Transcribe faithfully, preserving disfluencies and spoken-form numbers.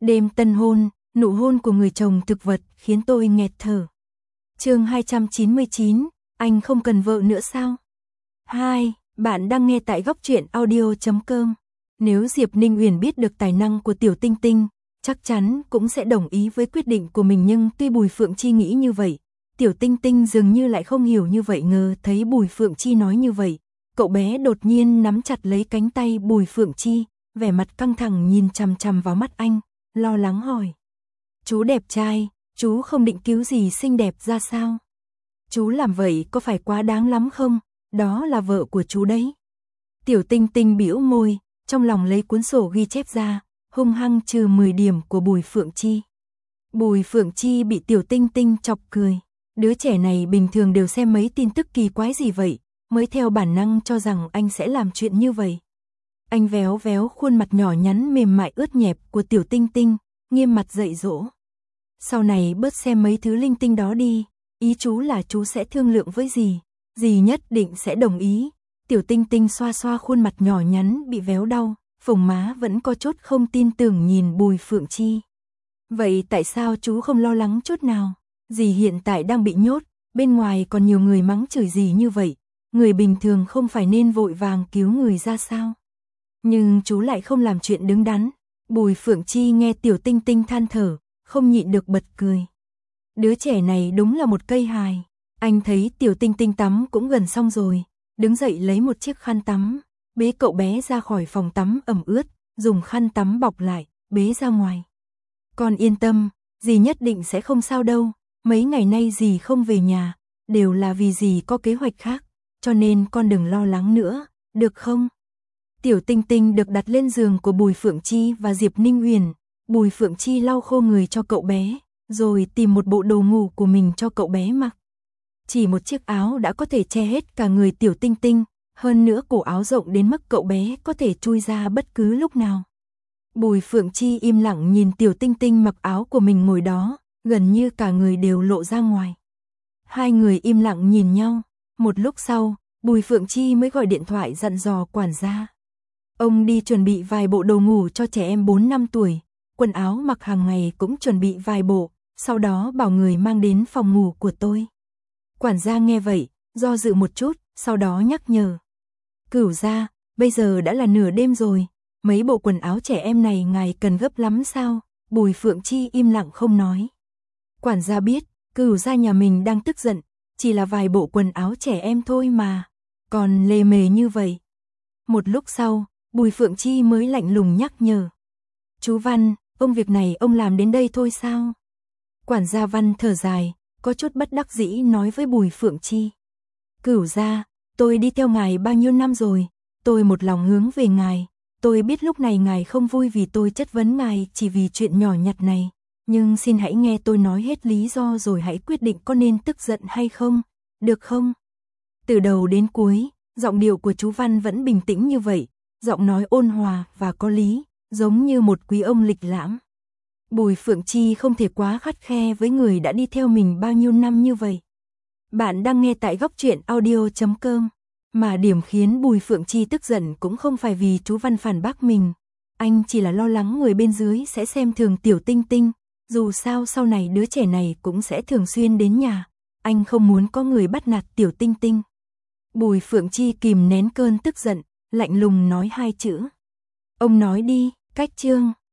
Đêm tân hôn, nụ hôn của người chồng thực vật khiến tôi nghẹt thở. Chương hai trăm chín mươi chín, anh không cần vợ nữa sao? hai. Bạn đang nghe tại góc truyện audio chấm com. Nếu Diệp Ninh Uyển biết được tài năng của Tiểu Tinh Tinh, chắc chắn cũng sẽ đồng ý với quyết định của mình, nhưng tuy Bùi Phượng Chi nghĩ như vậy, Tiểu Tinh Tinh dường như lại không hiểu như vậy. Ngờ thấy Bùi Phượng Chi nói như vậy, cậu bé đột nhiên nắm chặt lấy cánh tay Bùi Phượng Chi, vẻ mặt căng thẳng nhìn chằm chằm vào mắt anh, lo lắng hỏi. Chú đẹp trai, chú không định cứu gì xinh đẹp ra sao? Chú làm vậy có phải quá đáng lắm không? Đó là vợ của chú đấy. Tiểu Tinh Tinh bĩu môi, trong lòng lấy cuốn sổ ghi chép ra, hung hăng trừ mười điểm của Bùi Phượng Chi. Bùi Phượng Chi bị Tiểu Tinh Tinh chọc cười. Đứa trẻ này bình thường đều xem mấy tin tức kỳ quái gì vậy, mới theo bản năng cho rằng anh sẽ làm chuyện như vậy. Anh véo véo khuôn mặt nhỏ nhắn mềm mại ướt nhẹp của Tiểu Tinh Tinh, nghiêm mặt dạy dỗ. Sau này bớt xem mấy thứ linh tinh đó đi, ý chú là chú sẽ thương lượng với dì, dì nhất định sẽ đồng ý. Tiểu Tinh Tinh xoa xoa khuôn mặt nhỏ nhắn bị véo đau, phồng má vẫn có chút không tin tưởng nhìn Bùi Phượng Chi. Vậy tại sao chú không lo lắng chút nào? Dì hiện tại đang bị nhốt, bên ngoài còn nhiều người mắng chửi dì như vậy, người bình thường không phải nên vội vàng cứu người ra sao? Nhưng chú lại không làm chuyện đứng đắn. Bùi Phượng Chi nghe Tiểu Tinh Tinh than thở, không nhịn được bật cười. Đứa trẻ này đúng là một cây hài. Anh thấy Tiểu Tinh Tinh tắm cũng gần xong rồi, đứng dậy lấy một chiếc khăn tắm, bế cậu bé ra khỏi phòng tắm ẩm ướt, dùng khăn tắm bọc lại, bế ra ngoài. Con yên tâm, dì nhất định sẽ không sao đâu, mấy ngày nay dì không về nhà, đều là vì dì có kế hoạch khác, cho nên con đừng lo lắng nữa, được không? Tiểu Tinh Tinh được đặt lên giường của Bùi Phượng Chi và Diệp Ninh Uyển. Bùi Phượng Chi lau khô người cho cậu bé, rồi tìm một bộ đồ ngủ của mình cho cậu bé mặc. Chỉ một chiếc áo đã có thể che hết cả người Tiểu Tinh Tinh, hơn nữa cổ áo rộng đến mức cậu bé có thể chui ra bất cứ lúc nào. Bùi Phượng Chi im lặng nhìn Tiểu Tinh Tinh mặc áo của mình ngồi đó, gần như cả người đều lộ ra ngoài. Hai người im lặng nhìn nhau, một lúc sau, Bùi Phượng Chi mới gọi điện thoại dặn dò quản gia. Ông đi chuẩn bị vài bộ đồ ngủ cho trẻ em bốn năm tuổi, quần áo mặc hàng ngày cũng chuẩn bị vài bộ, sau đó bảo người mang đến phòng ngủ của tôi. Quản gia nghe vậy, do dự một chút, sau đó nhắc nhở. Cửu gia, bây giờ đã là nửa đêm rồi, mấy bộ quần áo trẻ em này ngài cần gấp lắm sao? Bùi Phượng Chi im lặng không nói. Quản gia biết, cửu gia nhà mình đang tức giận, chỉ là vài bộ quần áo trẻ em thôi mà, còn lề mề như vậy. Một lúc sau, Bùi Phượng Chi mới lạnh lùng nhắc nhở. Chú Văn, ông việc này ông làm đến đây thôi sao? Quản gia Văn thở dài, có chút bất đắc dĩ nói với Bùi Phượng Chi. Cửu gia, tôi đi theo ngài bao nhiêu năm rồi, tôi một lòng hướng về ngài, tôi biết lúc này ngài không vui vì tôi chất vấn ngài chỉ vì chuyện nhỏ nhặt này, nhưng xin hãy nghe tôi nói hết lý do rồi hãy quyết định có nên tức giận hay không, được không? Từ đầu đến cuối, giọng điệu của chú Văn vẫn bình tĩnh như vậy, giọng nói ôn hòa và có lý, giống như một quý ông lịch lãm. Bùi Phượng Chi không thể quá khắt khe với người đã đi theo mình bao nhiêu năm như vậy. Bạn đang nghe tại góc truyện audio chấm com. Mà điểm khiến Bùi Phượng Chi tức giận cũng không phải vì chú Văn phản bác mình. Anh chỉ là lo lắng người bên dưới sẽ xem thường Tiểu Tinh Tinh. Dù sao sau này đứa trẻ này cũng sẽ thường xuyên đến nhà. Anh không muốn có người bắt nạt Tiểu Tinh Tinh. Bùi Phượng Chi kìm nén cơn tức giận, lạnh lùng nói hai chữ. Ông nói đi, cách chương.